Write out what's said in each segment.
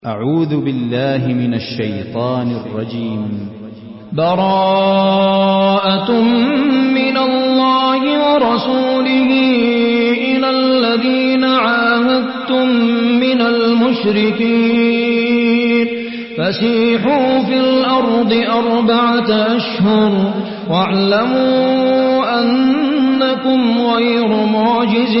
أعوذ بالله من الشيطان الرجيم. براءة من الله ورسوله إلى الذين عاهدتم من المشركين فسيحوا في الأرض 4 أشهر واعلموا أنكم غير معجز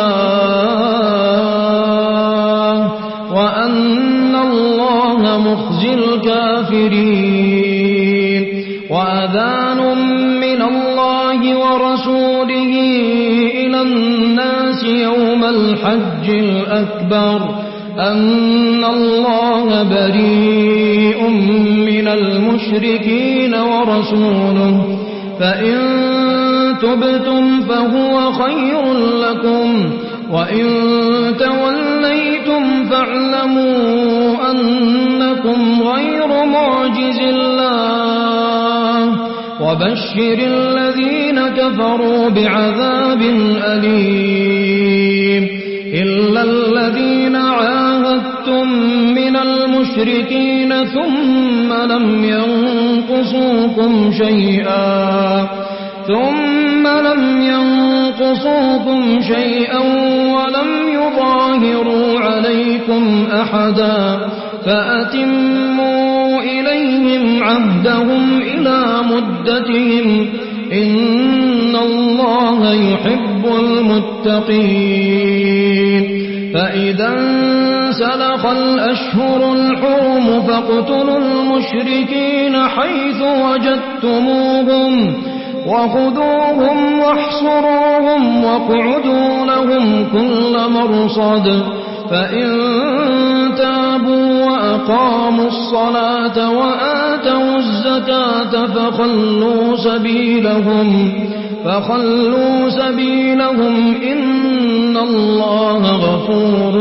الله وأن الله مخزي الكافرين. وأذان من الله ورسوله إلى الناس يوم الحج الأكبر أن الله بريء من المشركين ورسوله فإن تبتم فهو خير لكم وإن توليتم فاعلموا أنكم غير معجز الله وبشر الذين كفروا بعذاب أليم. إلا الذين عاهدتم من المشركين ثم لم ينقصوكم شيئا ولم يظاهروا عليكم أحدا فأتموا إليهم عهدهم إلى مدتهم إن الله يحب المتقين. فإذا انسلخ الأشهر الحرم فاقتلوا المشركين حيث وجدتموهم وخذوهم واحصروهم واقعدوا لهم كل مرصد فإن تابوا وأقاموا الصلاة وآتوا الزكاة فخلوا سبيلهم إن الله غفور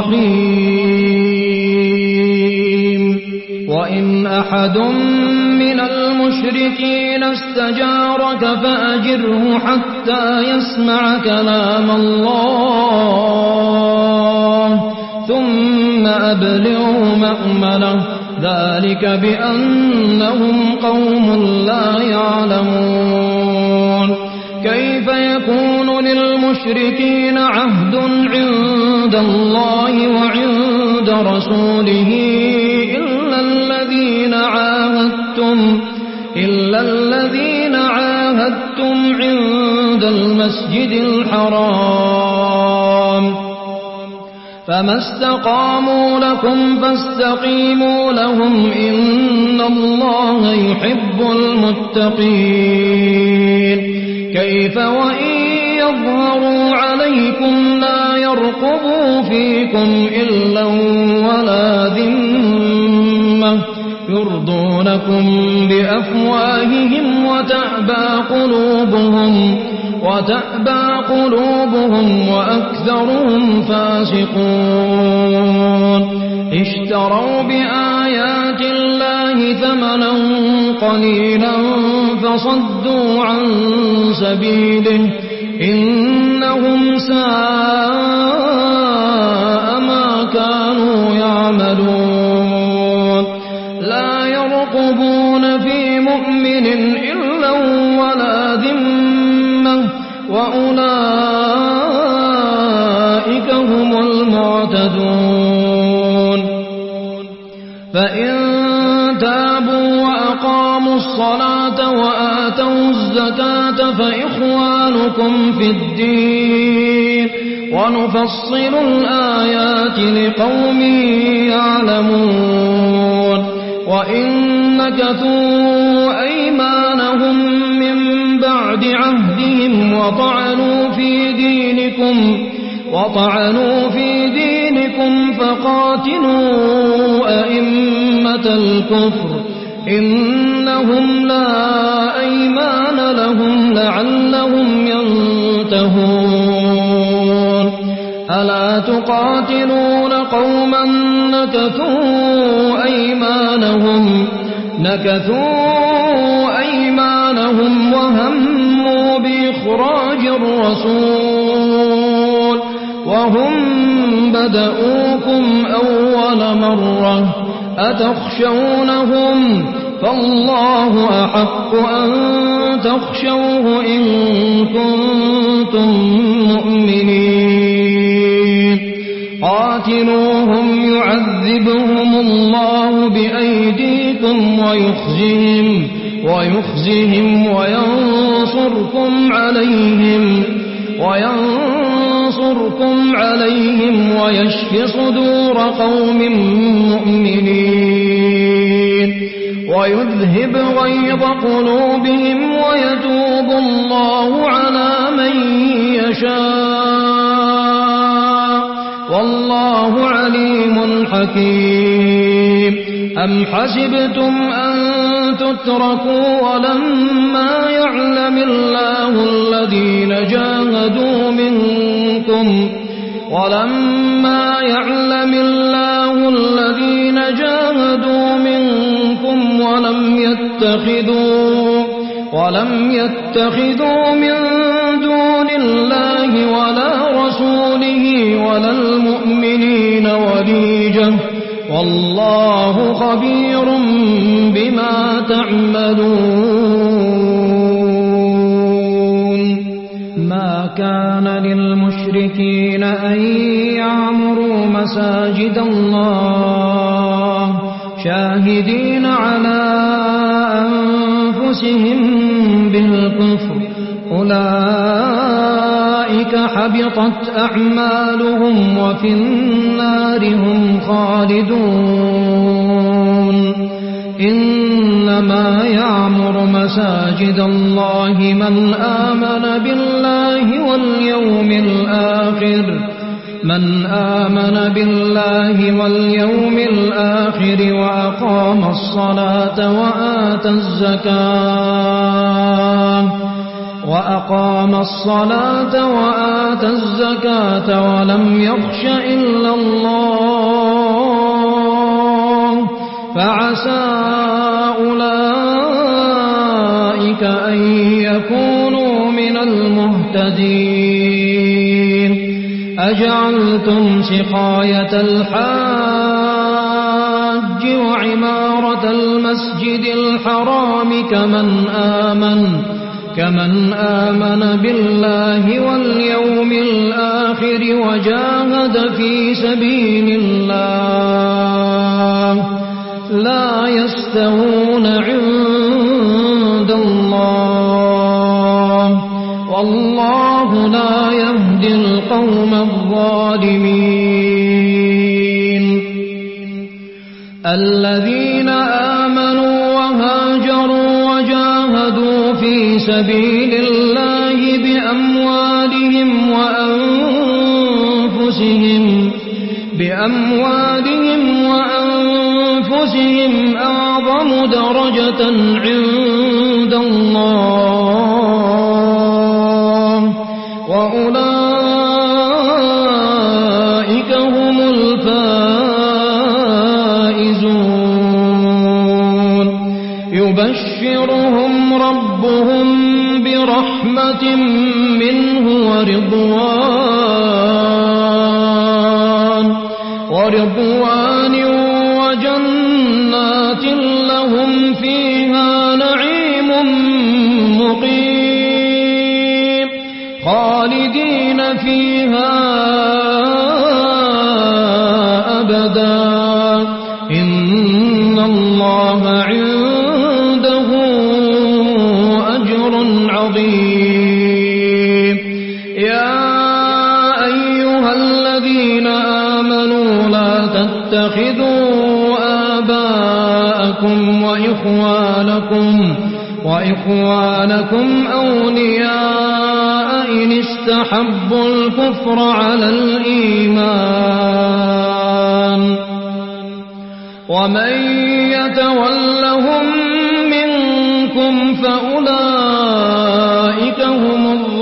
رحيم. وإن أحد من المشركين استجارك فأجره حتى يسمع كلام الله ثم أبلغه مأمنه ذلك بأنهم قوم لا يعلمون. كيف يكون للمشركين عهد عند الله وعند رسوله إلا الذين عاهدتم عند المسجد الحرام فما استقاموا لكم فاستقيموا لهم إن الله يحب المتقين. كيف وإن يظهروا عليكم لا يرقبوا فيكم إلا ولا ذمة يرضونكم بأفواههم وتأبى قلوبهم وأكثرهم فاسقون. اشتروا بآيات الله ثمنا قليلا فصدوا عن سبيله إنهم ساء ما كانوا يعملون. لا يرقبون في مؤمن إلا ولا ذمة وأولئك هم المعتدون. فإن تابوا وأقاموا الصلاة وآتوا الزكاة فإخوانكم في الدين ونفصل الآيات لقوم يعلمون. وإن نكثوا أيمانهم من بعد عهدهم وطعنوا في دينكم فقاتلوا أئمة الكفر إنهم لا أيمان لهم لعلهم ينتهون. ألا تقاتلون قوما نكثوا أيمانهم وهموا بإخراج الرسول وهم بدؤوكم أول مرة أتخشونهم فالله أحق أن تخشوه إن كنتم مؤمنين قاتلوهم يعذبهم الله بأيديكم ويخزهم وينصركم عليهم ويشف صدور قوم مؤمنين ويذهب غيظ قلوبهم ويتوب الله على من يشاء والله عليم حكيم أم حسبتم أن تتركوا ولما يعلم الله الذين جاهدوا منكم ولم يتخذوا من دون الله ولا رسوله ولا المؤمنين وليجة والله خبير بما تعملون ما كان للمشركين أن يعمروا مساجد الله شاهدين على أنفسهم بالكفر أولئك حبطت أعمالهم وفي النار هم خالدون إنما يعمر مساجد الله من آمن بالله واليوم الآخر وأقام الصلاة وآتى الزكاة ولم يخش إلا الله فعسى أولئك أن يكونوا من المهتدين أجعلتم سقاية الحاج وعمارة المسجد الحرام كمن آمن بالله واليوم الآخر وجاهد في سبيل الله لا يستوون عند الله والله لا يهدي القوم الظالمين الذين آمنوا وهاجروا وجاهدوا في سبيل الله بأموالهم وأنفسهم أعظم درجة عند الله وأولئك هم الفائزون يبشرهم ربهم برحمة منه ورضوان وجنات لهم فيها نعيم مقيم خالدين فيها أبدا إن الله عنده أجر عظيم يا أيها الذين آمنوا لا تتخذوا آباءكم وإخوانكم أولياء إن استحبوا الكفر على الإيمان ومن يتولهم منكم فأولئك هم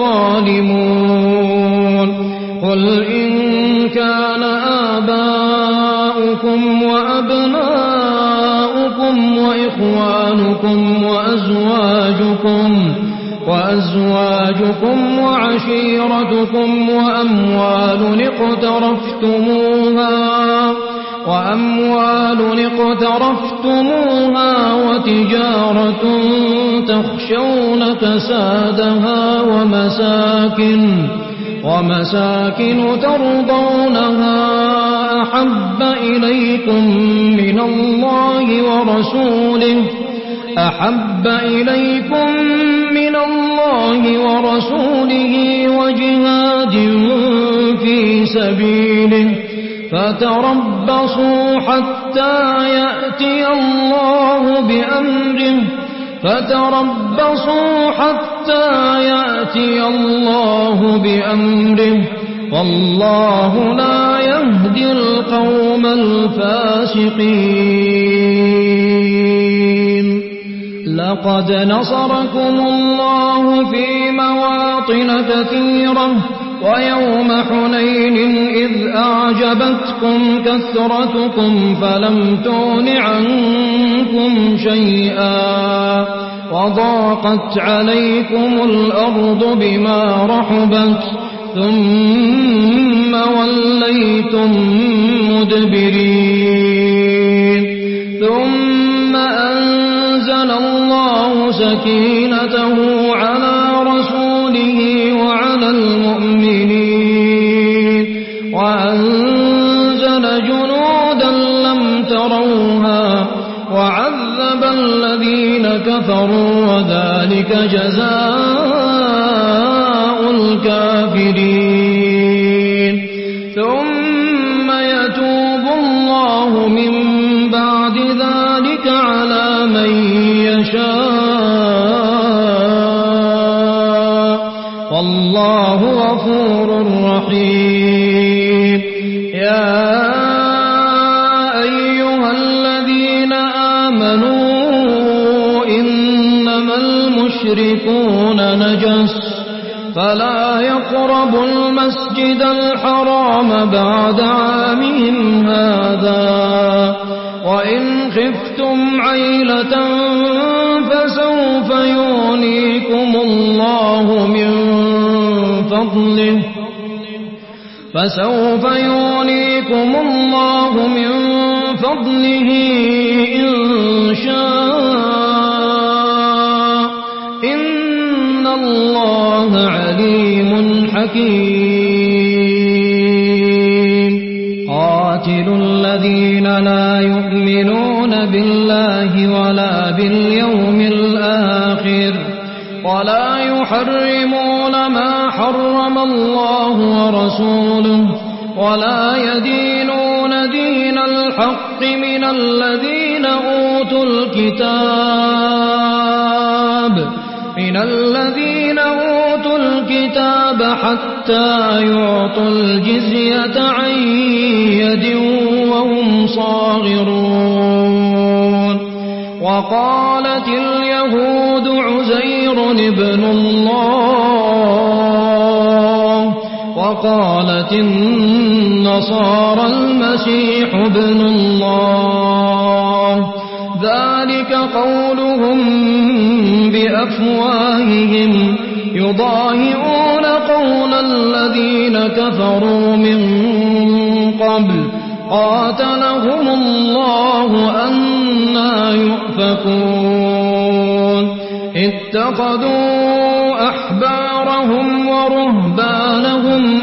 الظالمون قل إن كان آباؤكم وأبناؤكم وإخوانكم وأزواجكم وعشيرتكم وأموال اقترفتموها وتجارة تخشون كسادها ومساكن ترضونها أحب إليكم من الله ورسوله وجهاد في سبيله فتربصوا حتى يأتي الله بأمره والله لا يهدي القوم الفاسقين. لقد نصركم الله في مواطن كثيرة ويوم حنين إذ أعجبتكم كثرتكم فلم تغن عنكم شيئا وضاقت عليكم الأرض بما رحبت ثم وليتم مدبرين. ثم أنزل الله سكينته على رسوله وعلى المؤمنين وأنزل جنودا لم تروها وعذب الذين كفروا وذلك جزاء الكافرين. ثم يتوب الله من بعد ذلك على من يشاء والله غفور رحيم. يا أيها الذين آمنوا إنما المشركون نجس فلا يقربوا المسجد الحرام بعد عامهم هذا وإن خفتم عيلة فسوف يغنيكم الله من فضله إن شاء إن الله عليم حكيم. قاتلوا الذين لا يؤمنون بالله ولا باليوم الآخر ولا يحرمون ما حرم الله ورسوله ولا يدينون دين الحق من الذين أوتوا الكتاب حتى يعطوا الجزية عن يد وهم صاغرون. وقالت اليهود عزير ابن الله وقالت النصارى المسيح ابن الله ذلك قولهم بأفواههم يضاهئون قول الذين كفروا من قبل قاتلهم الله أنى يؤفكون. اتخذوا أحبارهم ورهبانهم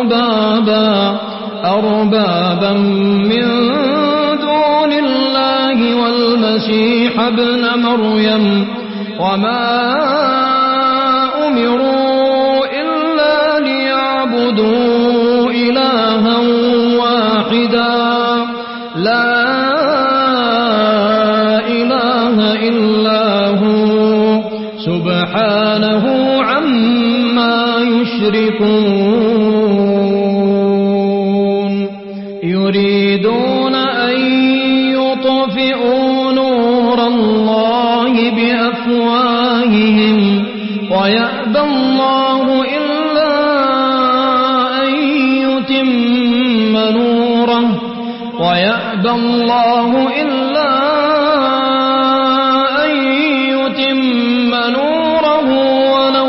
أربابا من دون الله والمسيح ابن مريم وما أمروا إلا ليعبدوا إلها واحدا لا إله إلا هو سبحانه عما يشركون. يريدون أن يطفئوا نور الله بأفواههم ويأبى الله إلا أن يتم نوره ولو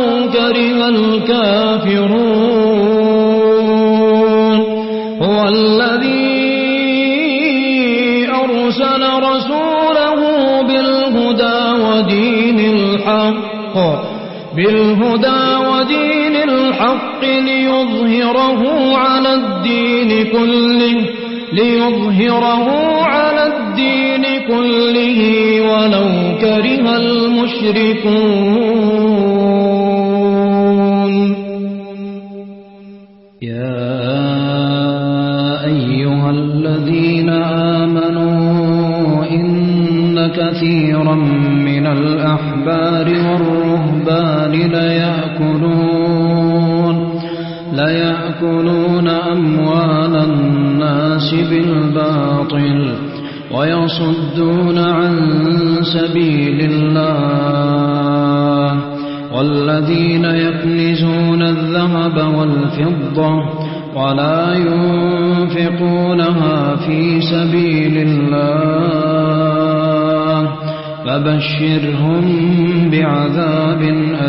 رسوله بالهدى ودين الحق ليظهره على الدين كله ولو كره المشركون. يا أيها الذين آمنوا إن كثيرا من الأحبار والرهبان ليأكلون أموال الناس بالباطل ويصدون عن سبيل الله والذين يكنزون الذهب والفضة ولا ينفقونها في سبيل الله فبشرهم بعذاب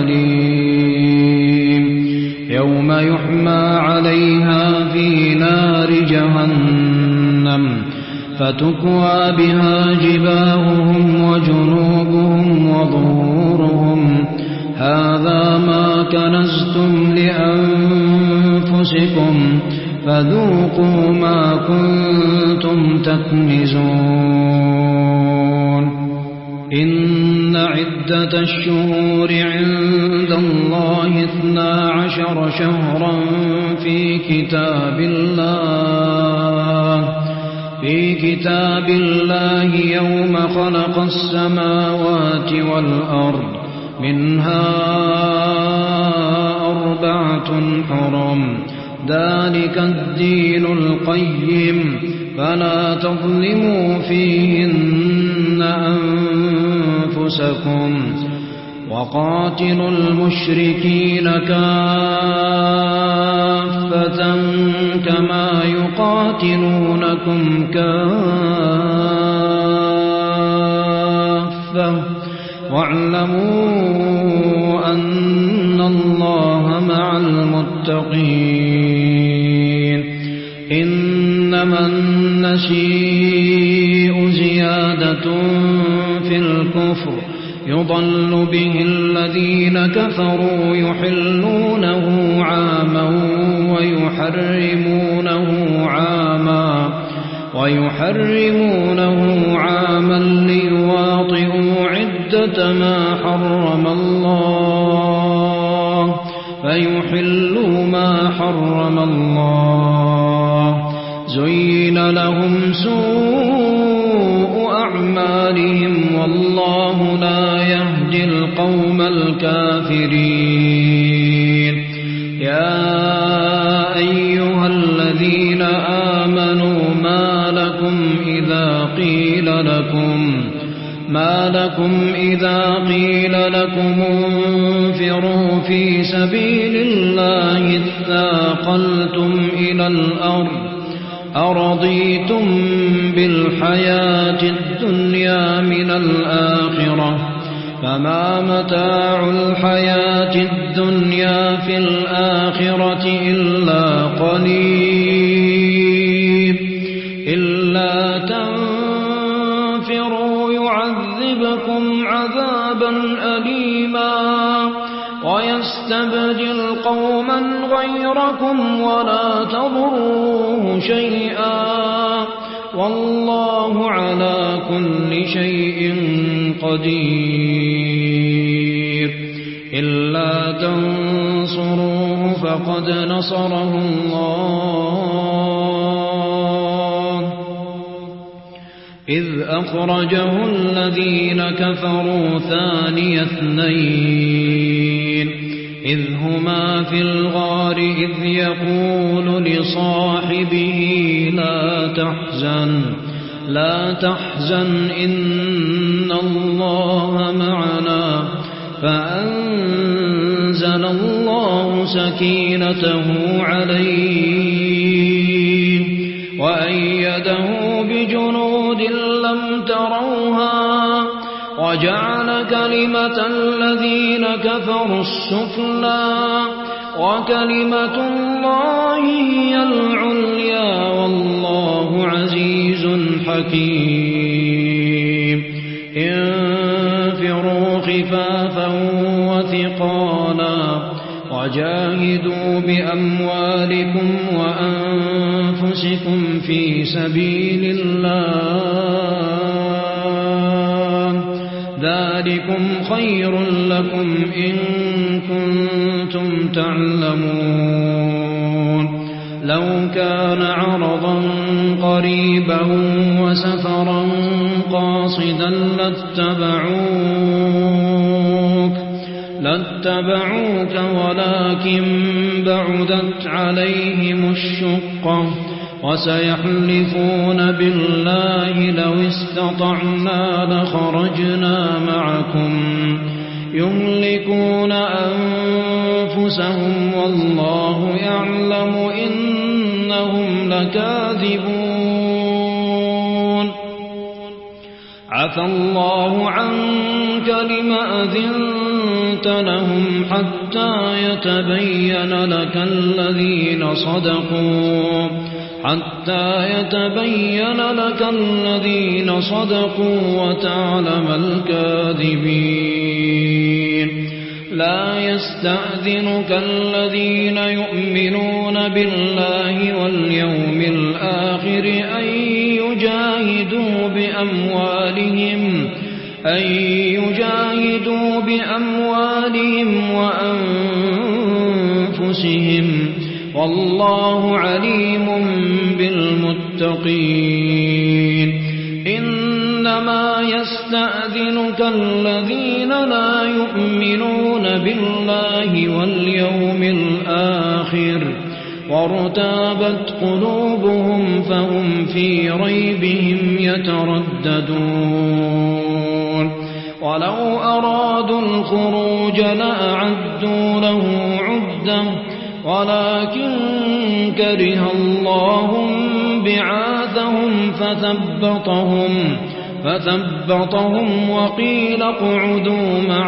أليم يوم يحمى عليها في نار جهنم فتكوى بها جباههم وجنوبهم وظهورهم هذا ما كنزتم لأنفسكم فذوقوا ما كنتم تكنزون. إن عدة الشهور عند الله 12 شهرا في كتاب الله يوم خلق السماوات والأرض منها 4 حرم ذلك الدين القيم فلا تظلموا فيهن أنفسكم وقاتلوا المشركين كافة كما يقاتلونكم كافة واعلموا أن الله مع المتقين. إنما النسيء زيادة في الكفر يضل به الذين كفروا يحلونه عاما ويحرمونه عاما ليواطئوا عدة ما حرم الله فيحلوا ما حرم الله. زين لهم سوء أعمالهم والله لا يهدي القوم الكافرين. يا أيها الذين آمنوا ما لكم إذا قيل لكم انفروا في سبيل الله اثاقلتم إلى الأرض أرضيتم بالحياة الدنيا من الآخرة فما متاع الحياة الدنيا في الآخرة إلا قليل. إلا تنفروا يعذبكم عذابا أليما ويستبدل قوما غيركم ولا تضروه شيئا والله على كل شيء قدير. إلا تنصروه فقد نصره الله إذ أخرجه الذين كفروا ثاني اثنين إذ هما في الغار إذ يقول لصاحبه لا تحزن إن الله معنا فأنزل الله سكينته عليه وأيده بجنود لم تروها وجعل كلمة الذين كفروا السفلى وكلمة الله هي العليا والله عزيز حكيم. خفافا وثقالا وجاهدوا بأموالكم وأنفسكم في سبيل الله ذلكم خير لكم إن كنتم تعلمون لو كان عرضا قريبا وسفرا قاصدا لاتبعوك ولكن بعدت عليهم الشقة وسيحلفون بالله لو استطعنا لخرجنا معكم يهلكون أنفسهم والله يعلم إنهم لكاذبون عفى الله عنك لما أذنت لهم حتى يتبين لك الذين صدقوا وتعلم الكاذبين لا يستأذنك الذين يؤمنون بالله واليوم الآخر أن يجاهدوا بأموالهم وأنفسهم والله عليم بالمتقين إنما يستأذنك الذين لا يؤمنون بالله واليوم الآخر وارتابت قلوبهم فهم في ريبهم يترددون ولو أرادوا الخروج لأعدوا له عدة ولكن كره الله بعاثهم فثبطهم وقيل اقعدوا مع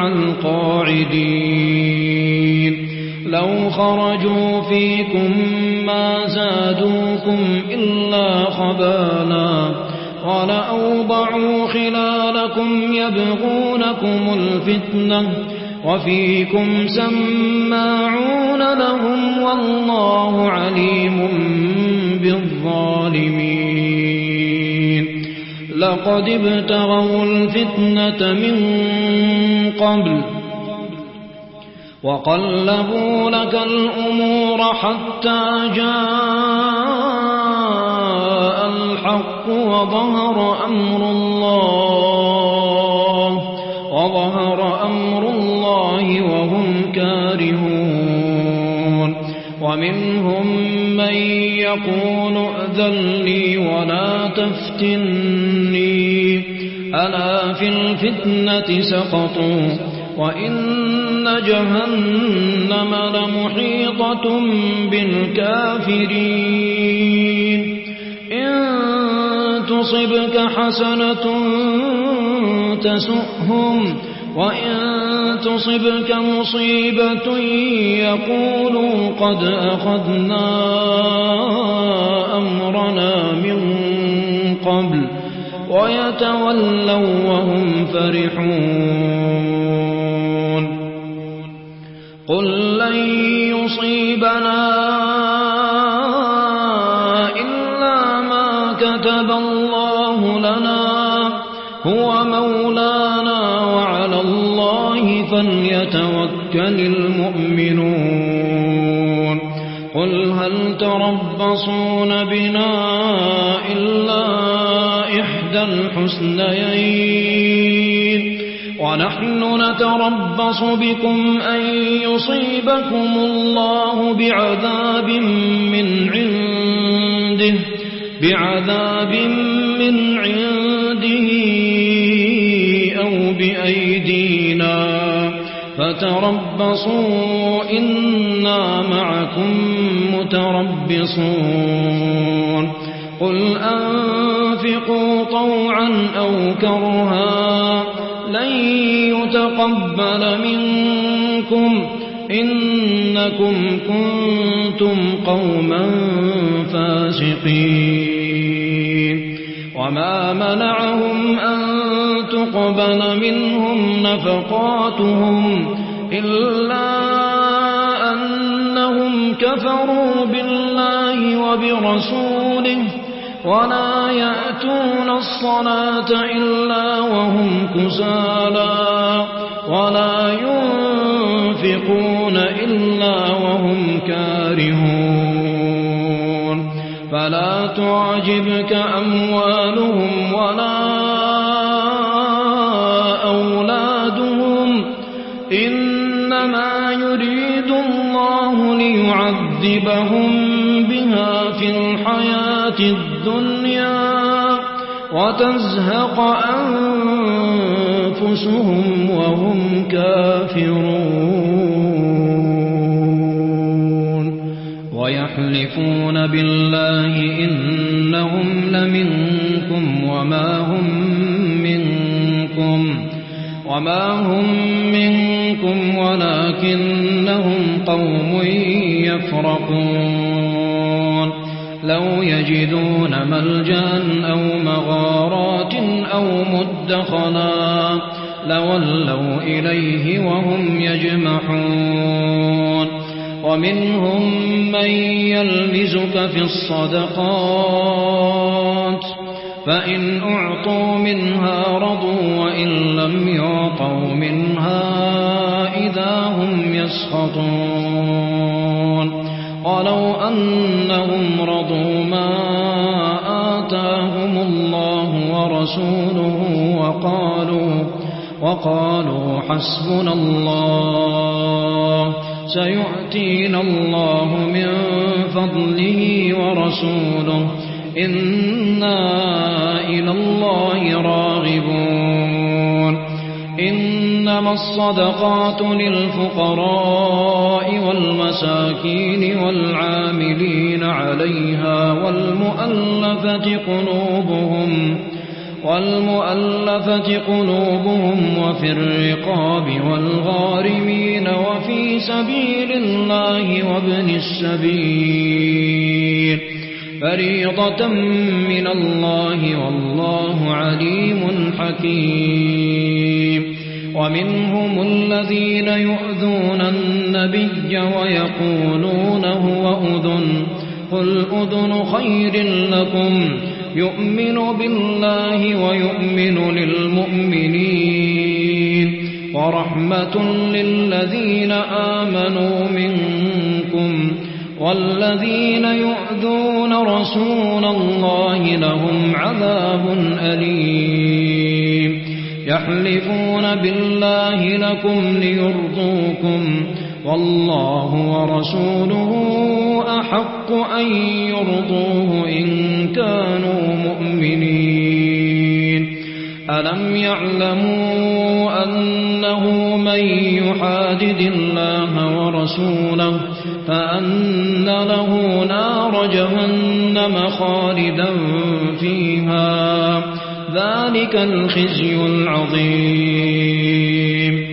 القاعدين لو خرجوا فيكم ما زادوكم إلا خبالا ولأوضعوا خلالكم يبغونكم الفتنة وفيكم سماعون لهم والله عليم بالظالمين لقد ابتغوا الفتنة من قبل وقلبوا لك الأمور حتى جاء الحق وظهر أمر الله وهم كارهون ومنهم من يقول ائذن لي ولا تفتني ألا في الفتنة سقطوا وإن جهنم لمحيطة بالكافرين إن تصبك حسنة تسؤهم وإن تصبك مصيبة يقولوا قد أخذنا أمرنا من قبل ويتولوا وهم فرحون قل لن يصيبنا إلا ما كتب الله لنا هو مولانا وعلى الله فليتوكل المؤمنون قل هل تربصون بنا إلا إحدى الحسنيين ونحن نتربص بكم أن يصيبكم الله بعذاب من عنده أو بأيدينا فتربصوا إنا معكم متربصون قل أنفقوا طوعا أو كرها لن يتقبل منكم إنكم كنتم قوما فاسقين وما منعهم أن تقبل منهم نفقاتهم إلا أنهم كفروا بالله وبرسوله ولا يأتون الصلاة إلا وهم كسالى ولا ينفقون إلا وهم كارهون فلا تعجبك أموالهم ولا أولادهم إنما يريد الله ليعذبهم بها في الحياة الدنيا وتزهق أنفسهم وهم كافرون ويحلفون بالله إنهم لمنكم وما هم منكم ولكنهم قوم يفرقون لو يجدون ملجأ أو مغارات أو مدخلا لولوا إليه وهم يجمحون ومنهم من يلمزك في الصدقات فإن أعطوا منها رضوا وإن لم يعطوا منها إذا هم يسخطون ولو أنهم رضوا ما آتاهم الله ورسوله وقالوا حسبنا الله سيؤتينا الله من فضله ورسوله إنا إلى الله راغبون إنما الصدقات للفقراء والمساكين والعاملين عليها والمؤلفة قلوبهم وفي الرقاب والغارمين وفي سبيل الله وابن السبيل فريضة من الله والله عليم حكيم ومنهم الذين يؤذون النبي ويقولون هو أذن قل أذن خير لكم يؤمن بالله ويؤمن للمؤمنين ورحمة للذين آمنوا منكم والذين يؤذون رسول الله لهم عذاب أليم يحلفون بالله لكم ليرضوكم والله ورسوله أحق أن يرضوه إن كانوا مؤمنين ألم يعلموا أنه من يحادد الله ورسوله فأن له نار جهنم خالدا فيها ذلك الخزي العظيم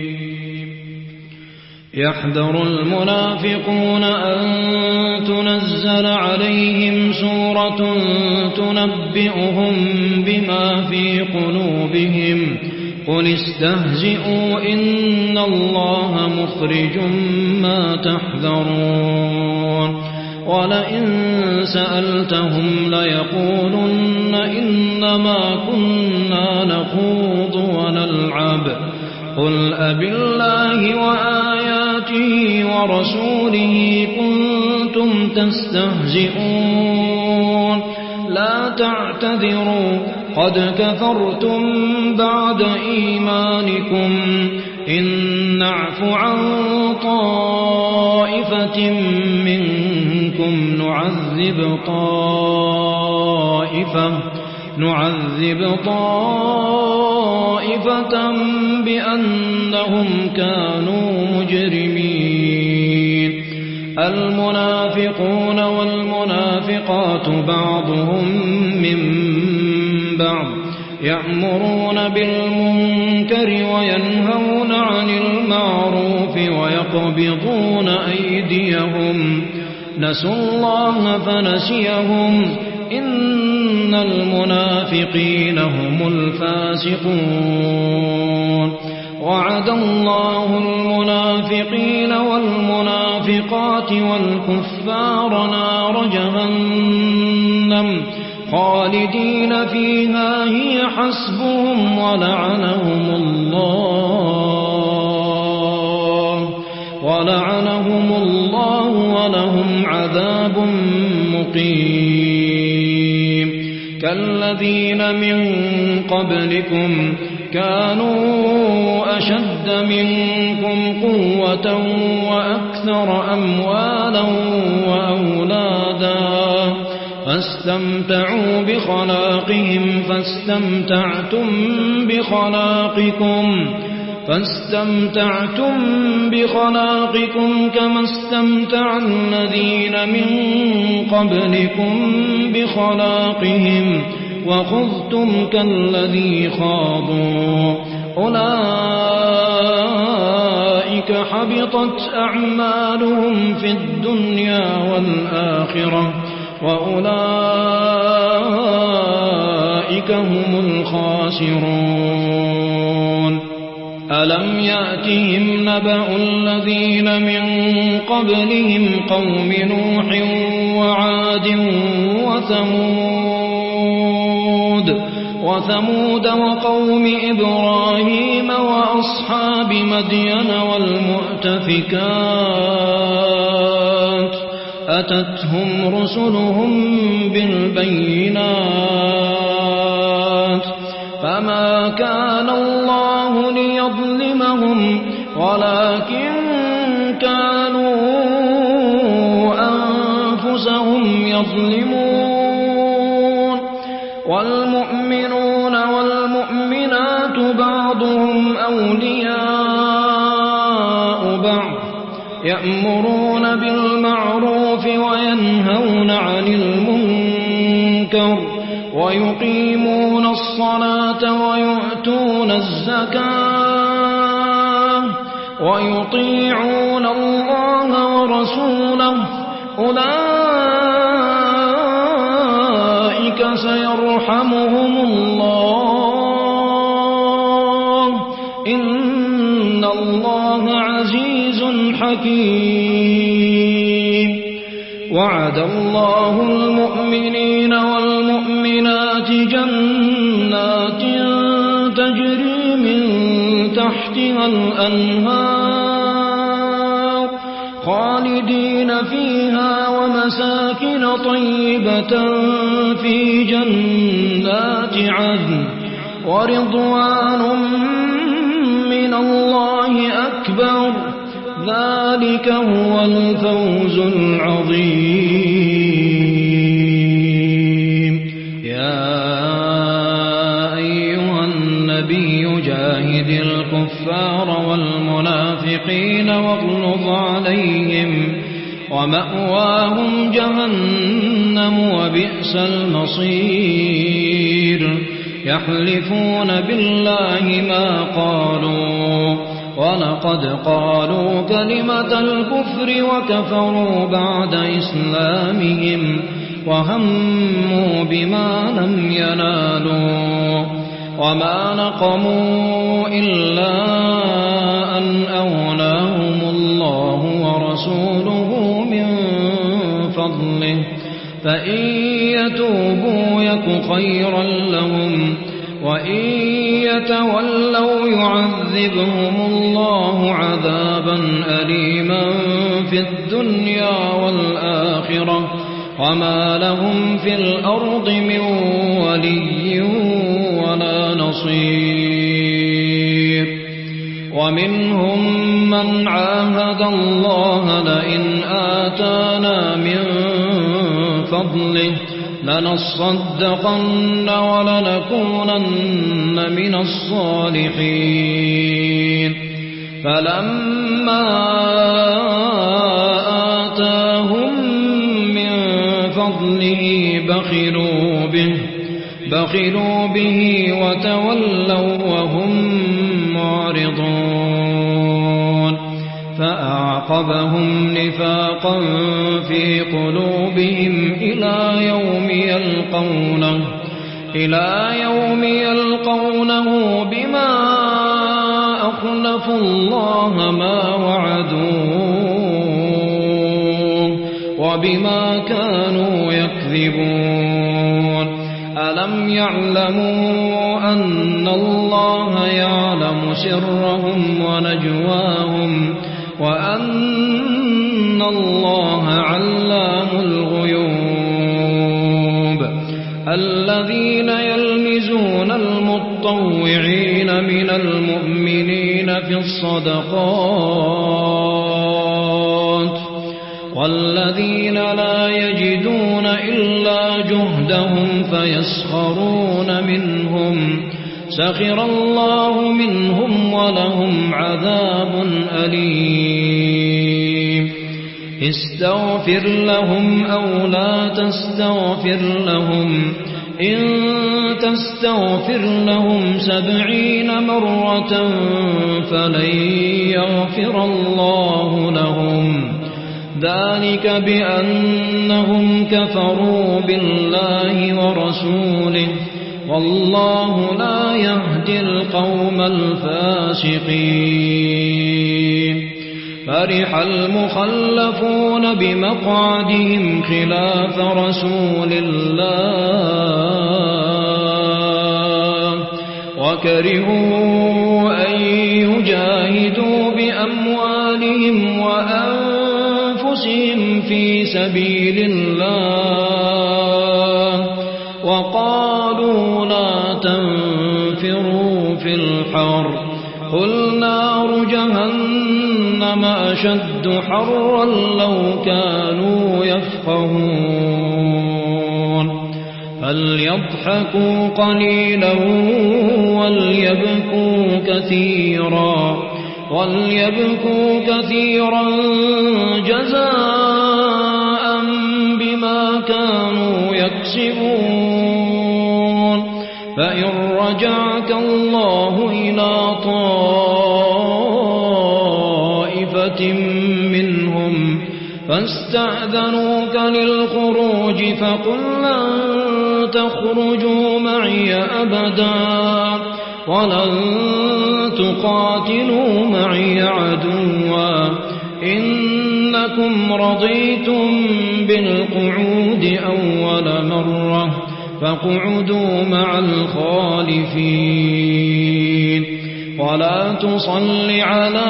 يحذر المنافقون أن تنزل عليهم سورة تنبئهم بما في قلوبهم قل استهزئوا إن الله مخرج ما تحذرون ولئن سألتهم ليقولن إنما كنا نخوض ونلعب قل أبالله وآياته ورسوله كنتم تستهزئون لا تعتذروا قد كفرتم بعد إيمانكم إن نعف عن طائفة منكم نعذب طائفة بأنهم كانوا مجرمين المنافقون والمنافقات بعضهم من بعض يأمرون بالمنكر وينهون عن المعروف ويقبضون أيديهم نسوا الله فنسيهم إن المنافقين هم الفاسقون وعد الله المنافقين والمنافقات والكفار نار جهنم خالدين فيها هي حسبهم ولعنهم الله ولهم عذاب مقيم كالذين من قبلكم كانوا أشد منكم قوة وأكثر أموالا وأولادا فاستمتعوا فاستمتعتم بخلاقكم كما استمتع الذين من قبلكم بخلاقهم وخذتم كالذي خاضوا أولئك حبطت أعمالهم في الدنيا والآخرة وأولئك هم الخاسرون ألم يأتهم نبأ الذين من قبلهم قوم نوح وعاد وثمود وقوم إبراهيم وأصحاب مدين والمؤتفكات أتتهم رسلهم بالبينات فما كان الله ليظلمهم ولكن كانوا أنفسهم يظلمون والمؤمنون والمؤمنات بعضهم أولياء بعض يأمرون بالمعروف وينهون عن المنكر ويقيمون الصلاة ويؤتون الزكاة ويطيعون الله ورسوله أولئك سيرحمهم الله إن الله عزيز حكيم وعد الله المؤمنين والمؤمنات جنات تجري من تحتها الأنهار خالدين فيها ومساكن طيبة في جنات عدن ورضوان من الله أكبر ذلك هو الفوز العظيم يا أيها النبي جاهد الكفار والمنافقين واغلظ عليهم ومأواهم جهنم وبئس المصير يحلفون بالله ما قالوا ولقد قالوا كلمة الكفر وكفروا بعد إسلامهم وهموا بما لم ينالوا وما نقموا إلا أن أغناهم الله ورسوله من فضله فإن يتوبوا يك خيرا لهم وإن يتولوا يعذبهم الله عذابا أليما في الدنيا والآخرة وما لهم في الأرض من ولي ولا نصير ومنهم من عاهد الله لئن آتانا من فضله لنصدقن ولنكونن من الصالحين فلما آتاهم من فضله بخلوا به وتولوا وهم معرضون فأعقبهم نفاقا في قلوبهم إلى يوم يلقونه بما أخلفوا الله ما وعدوه وبما كانوا يكذبون ألم يعلموا أن الله يعلم سرهم ونجواهم وأن الله علام الغيوب الذين يلمزون المطوعين من المؤمنين في الصدقات والذين لا يجدون إلا جهدهم فيسخرون منهم سخر الله منهم ولهم عذاب أليم استغفر لهم أو لا تستغفر لهم إن تستغفر لهم 70 مرة فلن يغفر الله لهم ذلك بأنهم كفروا بالله ورسوله والله لا يهدي القوم الفاسقين فرح المخلفون بمقعدهم خلاف رسول الله وكرهوا أن يجاهدوا بأموالهم وأنفسهم في سبيل الله وقالوا لا تنفروا في الحر قل نار جهنم أشد حرا لو كانوا يفقهون فليضحكوا قليلا وليبكوا كثيرا جزاء بما كانوا يكسبون فإن رجعك الله إلى طائفة منهم فاستأذنوك للخروج فقل لن تخرجوا معي أبدا ولن تقاتلوا معي عدوا إنكم رضيتم بالقعود أول مرة فاقعدوا مع الخالفين ولا تصل على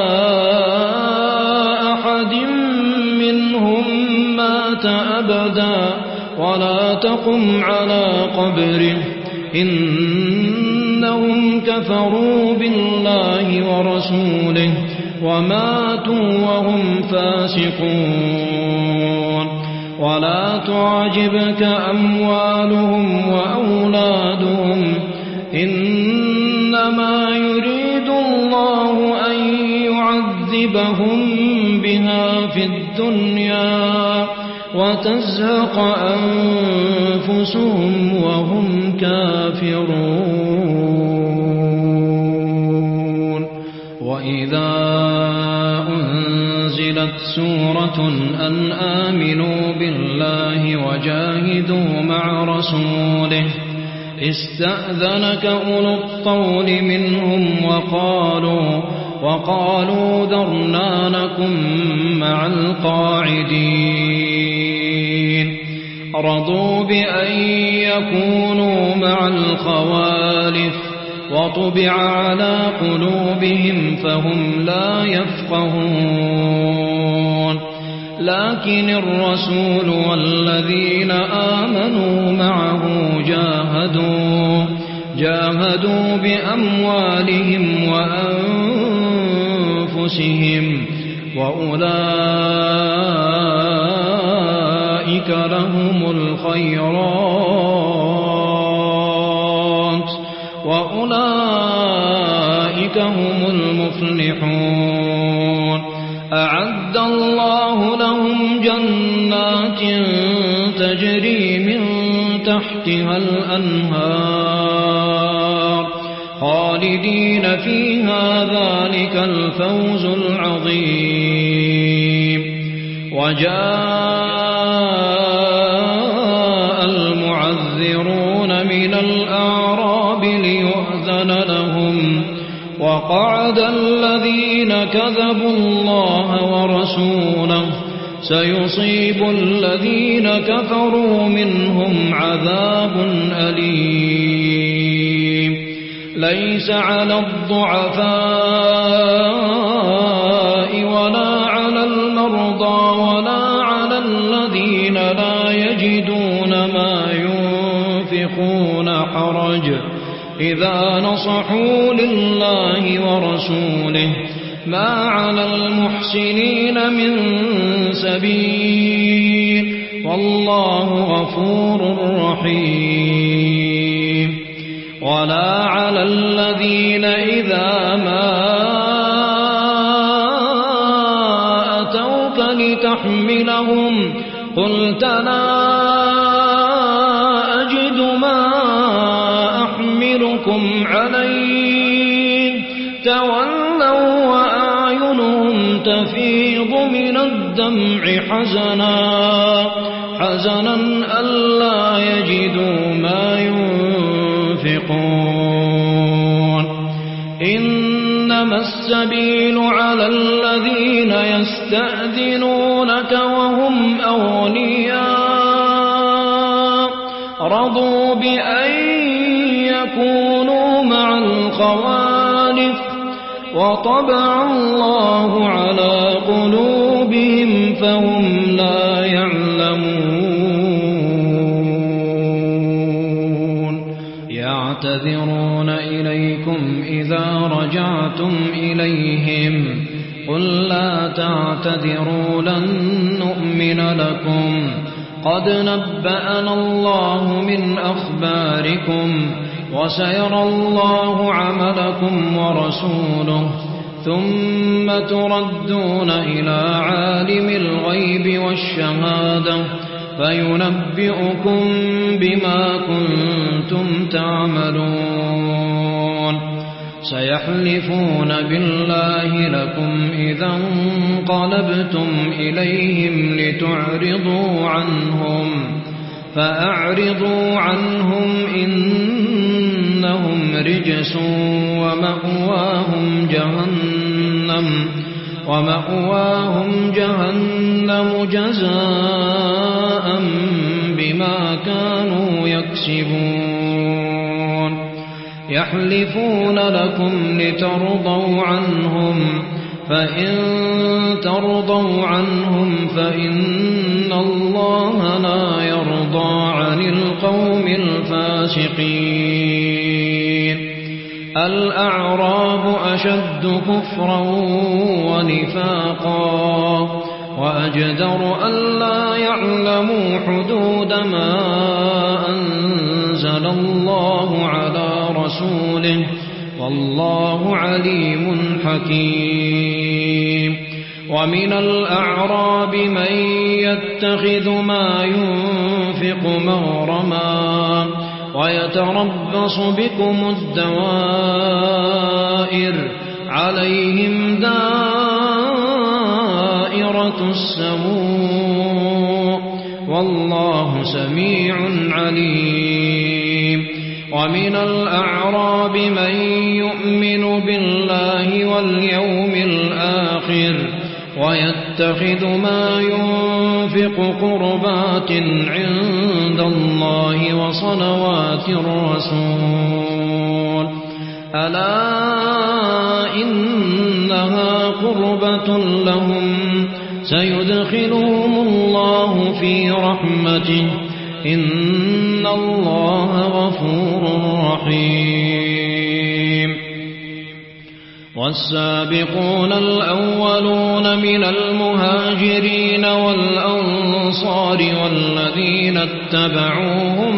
أحد منهم مات أبدا ولا تقم على قبره إنهم كفروا بالله ورسوله وماتوا وهم فاسقون ولا تعجبك أموالهم وأولادهم إنما يريد الله أن يعذبهم بها في الدنيا وتزهق أنفسهم وهم كافرون وإذا أنزلت سورة أن آمنوا بالله وجاهدوا مع رسوله استأذنك أولو الطول منهم وقالوا ذرنا نكن مع القاعدين رضوا بأن يكونوا مع الخوالف وطبع على قلوبهم فهم لا يفقهون لكن الرسول والذين آمنوا معه جاهدوا بأموالهم وأنفسهم وأولئك لهم الخيرات وأولئك هم المفلحون أعد الله لهم جنات تجري من تحتها الأنهار خالدين فيها ذلك الفوز العظيم. وجاء المعذرون من الأعراب ليؤذن لهم وقعد الذين كذبوا الله ورسوله سيصيب الذين كفروا منهم عذاب أليم. ليس على الضعفاء ولا على المرضى ولا على الذين لا يجدون ما ينفقون حرج إذا نصحوا لله ورسوله ما على المحسنين من سبيل والله غفور رحيم. ولا على الذين إذا ما أتوك لتحملهم قلت لا أجد ما أحملكم عليه تولوا وأعينهم تفيض من الدمع حزنا ألا يجدوا ما ينفقون. إنما السبيل على الذين يستأذنونك وهم أغنياء رضوا بأن يكونوا مع الخوالف وطبع الله على قلوبهم فهم لا يعلمون. يعتذرون إليكم إذا رجعتم إليهم قل لا تعتذروا لن نؤمن لكم قد نبأنا الله من أخباركم وسيرى الله عملكم ورسوله ثم تردون إلى عالم الغيب والشهادة فينبئكم بما كنتم تعملون. سيحلفون بالله لكم إذا انقلبتم إليهم لتعرضوا عنهم فأعرضوا عنهم إنهم رجس ومأواهم جهنم جزاء بما كانوا يكسبون. يحلفون لكم لترضوا عنهم فإن ترضوا عنهم فإن الله لا يرضى عن القوم الفاسقين. الأعراب أشد كفرا ونفاقا وأجدر ألا يعلموا حدود ما أنزل الله على رسوله والله عليم حكيم. ومن الأعراب من يتخذ ما ينفق مغرما ويتربص بكم الدوائر عليهم دائرة السوء والله سميع عليم. ومن الأعراب من يؤمن بالله واليوم الآخر ويتخذ ما ينفق قربات عند الله وصلوات الرسول ألا إنها قربة لهم سيدخلهم الله في رحمته إن الله غفور رحيم. والسابقون الأولون من المهاجرين والأنصار والذين اتبعوهم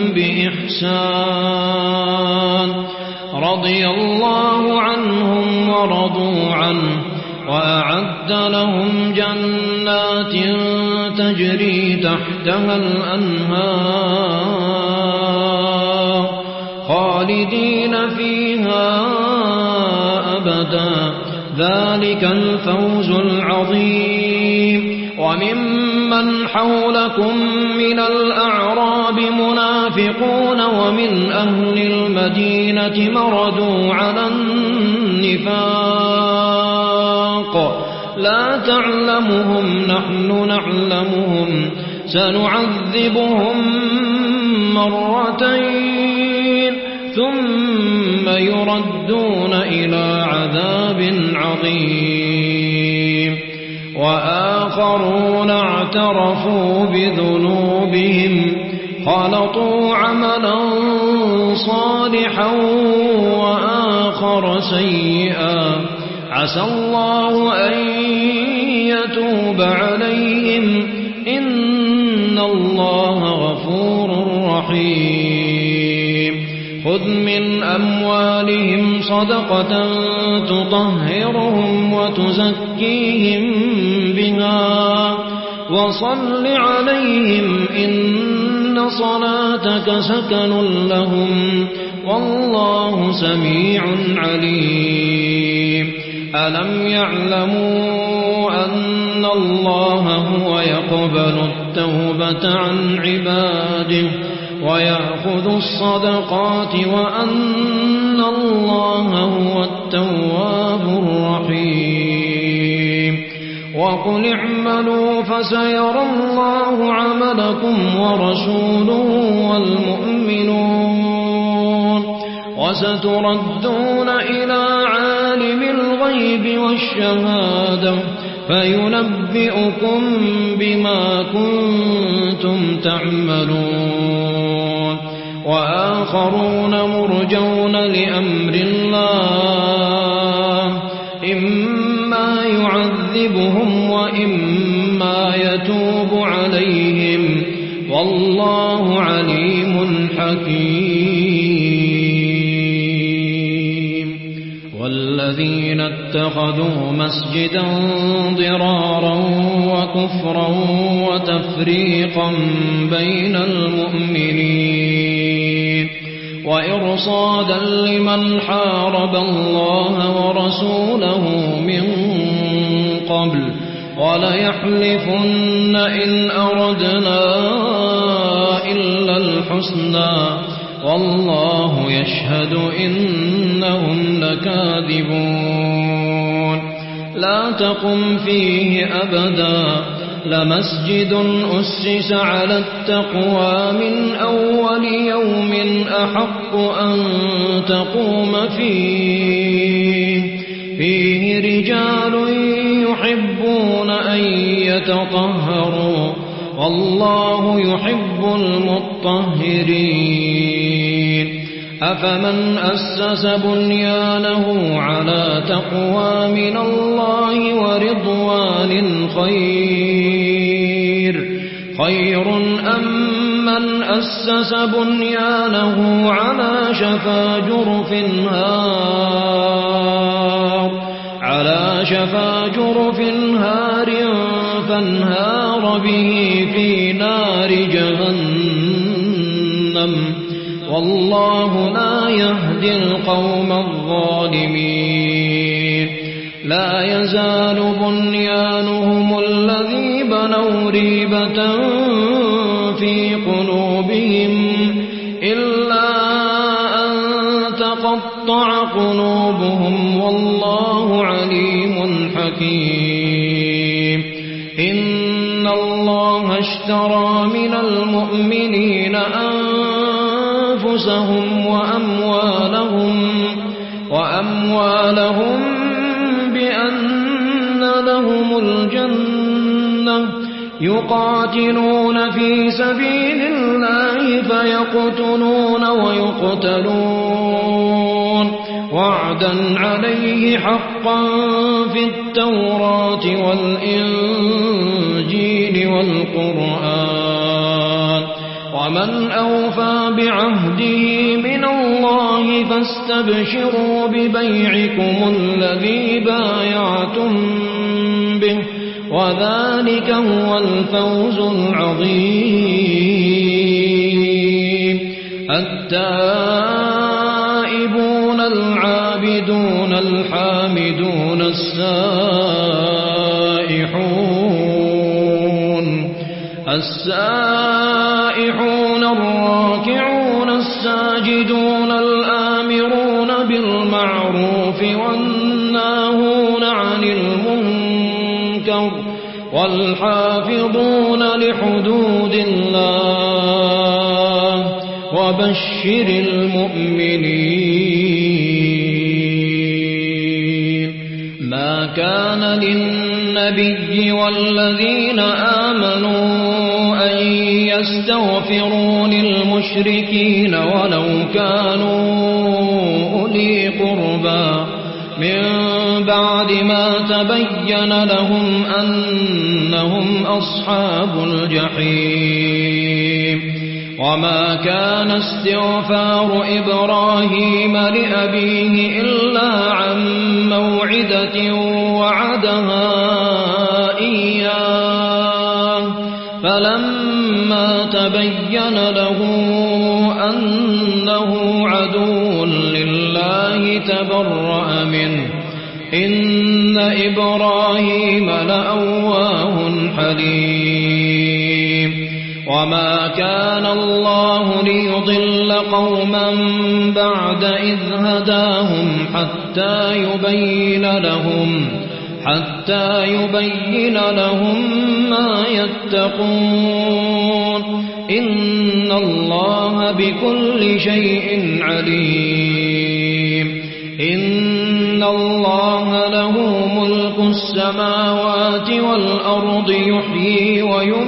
بإحسان رضي الله عنهم ورضوا عنه وأعد لهم جنات تجري تحتها الأنهار خالدين فيها أبدا ذلك الفوز العظيم وممن حولكم من الأعراب منافقون ومن أهل المدينة مردوا على النفاق لا تعلمهم نحن نعلمهم سنعذبهم مرتين ثم يردون إلى عذاب عظيم وآخرون اعترفوا بذنوبهم خلطوا عملا صالحا وآخر سيئا عسى الله أن يتوب عليهم إن الله غفور رحيم خذ من أموالهم صدقة تطهرهم وتزكيهم بها وصل عليهم إن صلاتك سكن لهم والله سميع عليم ألم يعلموا أن الله هو يقبل التوبة عن عباده ويأخذ الصدقات وأن الله هو التواب الرحيم وقل اعملوا فسيرى الله عملكم ورسوله والمؤمنون وستردون إلى عالم الغيب والشهادة فينبئكم بما كنتم تعملون وآخرون مرجون لأمر الله إما يعذبهم وإما يتوب عليهم والله عليم حكيم والذين اتخذوا مسجدا ضرارا وكفرا وتفريقا بين المؤمنين وإرصادا لمن حارب الله ورسوله من قبل وليحلفن إن أردنا إلا الحسنى والله يشهد إنهم لكاذبون لا تقم فيه أبدا لمسجد أسس على التقوى من أول يوم أحق أن تقوم فيه رجال يحبون أن يتطهروا والله يحب المطهرين أفمن أسس بنيانه على تقوى من الله ورضوان خير أم من أسس بنيانه على شفا جرف هار فانهار به في نار جهنم والله لا يهدي القوم الظالمين لا يزال بنيانهم الذي بنوا ريبة في قلوبهم إلا أن تقطع قلوبهم والله عليم حكيم إن الله اشترى من المؤمنين أنفسهم وأموالهم بأن لهم الجنة يقاتلون في سبيل الله فيقتلون ويقتلون وعدا عليه حقا في التوراة والإنجيل والقرآن ومن أوفى بعهده من الله فاستبشروا ببيعكم الذي بايعتم به وذلك هو الفوز العظيم العابدون الحامدون السائحون الراكعون الساجدون الآمرون بالمعروف والناهون عن المنكر والحافظون لحدود الله وبشر المؤمنين. ما كان للنبي والذين آمنوا أن يستغفروا للمشركين ولو كانوا أولي قربى من بعد ما تبين لهم أنهم أصحاب الجحيم. وما كان استغفار إبراهيم لأبيه إلا عن موعدة وعدها إياه فلما تبين له أنه عدو لله تبرأ منه إن إبراهيم لأواه حليم. وما كان الله ليضل قوما بعد إذ هداهم حتى يبين لهم ما يتقون إن الله بكل شيء عليم. إن الله له ملك السماوات والأرض يحيي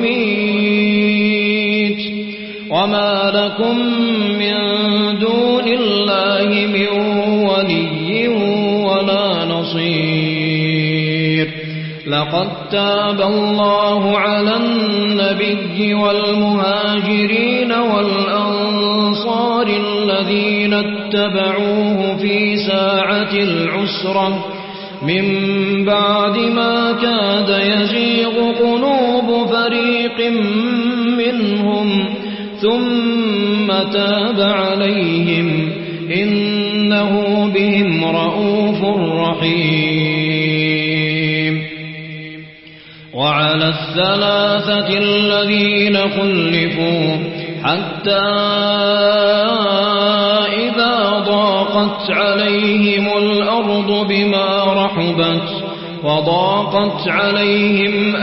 ويميت وما لكم من دون الله من ولي ولا نصير. لقد تاب الله على النبي والمهاجرين والأنصار الذين اتبعوه في ساعة العسرة من بعد ما كاد يزيغ قلوب فريق منهم ثم تاب عليهم إنه بهم رءوف رحيم. وعلى الثلاثة الذين خلفوا حتى إذا ضاقت عليهم الأرض بما رحبت وضاقت عليهم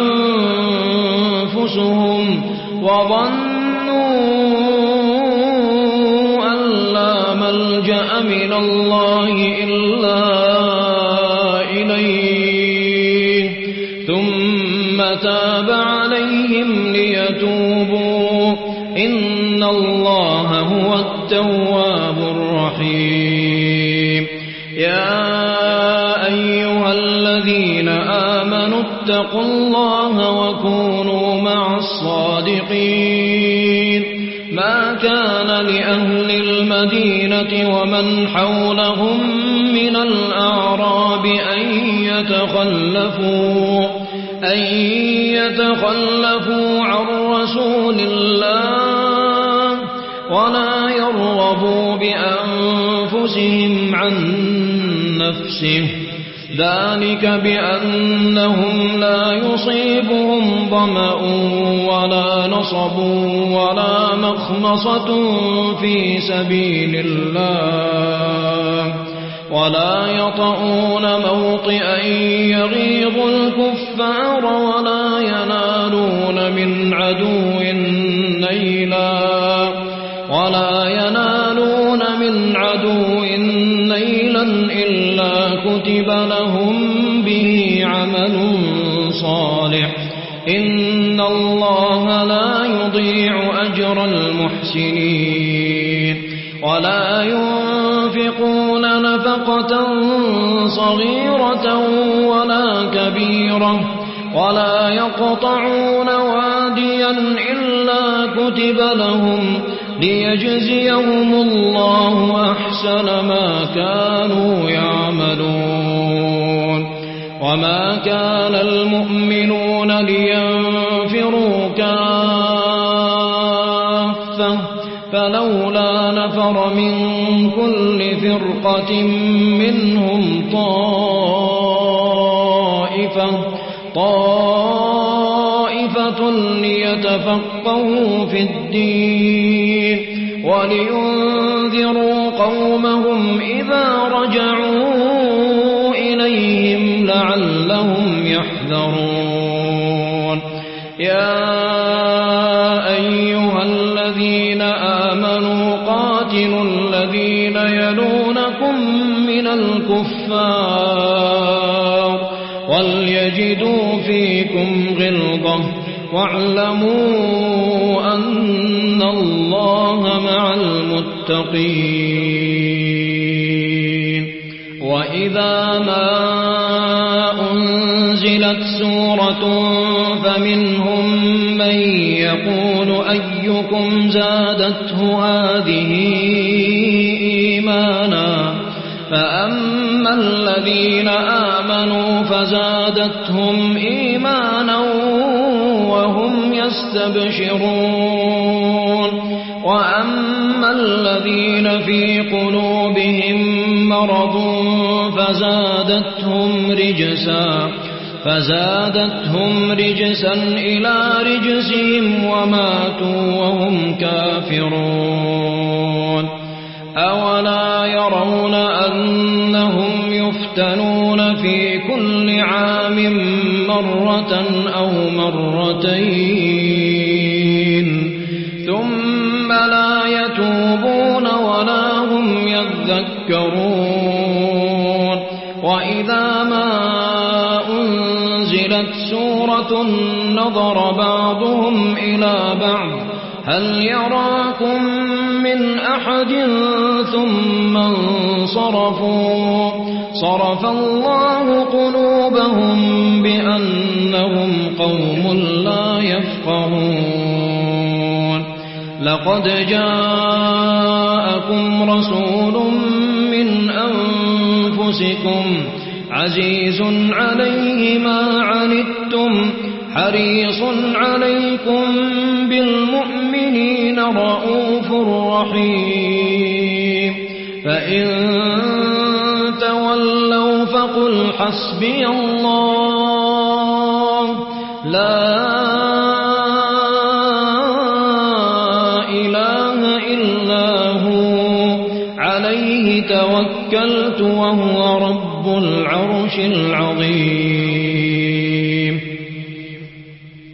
أنفسهم وظنوا أن لا ملجأ من الله إلا إليه ثم تاب عليهم ليتوبوا إن الله هو التواب الرحيم. يا أيها الذين آمنوا اتقوا الله وكونوا مع الصادقين. ما كان لأهل المدينة ومن حولهم من الأعراب أن يتخلفوا عن رسول الله ولا يرغبوا بأنفسهم عن نفسه ذلك بأنهم لا يصيبهم ظمأ ولا نصب ولا مخمصة في سبيل الله ولا يطؤون موطئا يغيظ الكفار ولا ينالون من عدو نيلا إلا كتب لهم به عمل صالح إن الله لا يضيع أجر المحسنين. ولا ينفقون نفقة صغيرة ولا كبيرة ولا يقطعون واديا إلا كتب لهم ليجزيهم الله أحسن ما كانوا يعملون. وما كان المؤمنون لينفروا كافة فلولا نفر من كل فرقة منهم طائفة ليتفقهوا في الدين ولينذروا قومهم إذا رجعوا إليهم لعلهم يحذرون يا أيها الذين آمنوا قاتلوا الذين يلونكم من الكفار وليجدوا فيكم غلظة واعلموا أن الله مع المتقين وإذا ما أنزلت سورة فمنهم من يقول أيكم زادته هذه إيمانا فأما الذين آمنوا فزادتهم إيمانا وهم يستبشرون وأما الذين في قلوبهم مرض فزادتهم رجسا إلى رجسهم وماتوا وهم كافرون أولا يرون أنهم يفتنون في كل عام مرة أو مرتين ثم لا يتوبون ولا هم يذكرون وإذا ما أنزلت سورة نظر بعضهم إلى بعض هل يراكم من أحد ثم انصرفوا صرف الله قلوبهم بأنهم قوم لا يفقهون لقد جاءكم رسول من أنفسكم عزيز عليه ما عنتم حريص عليكم بالمؤمنين رؤوف رحيم فإن تولوا فقل حسبي الله لا إله إلا هو عليه توكلت وهو رب العرش العظيم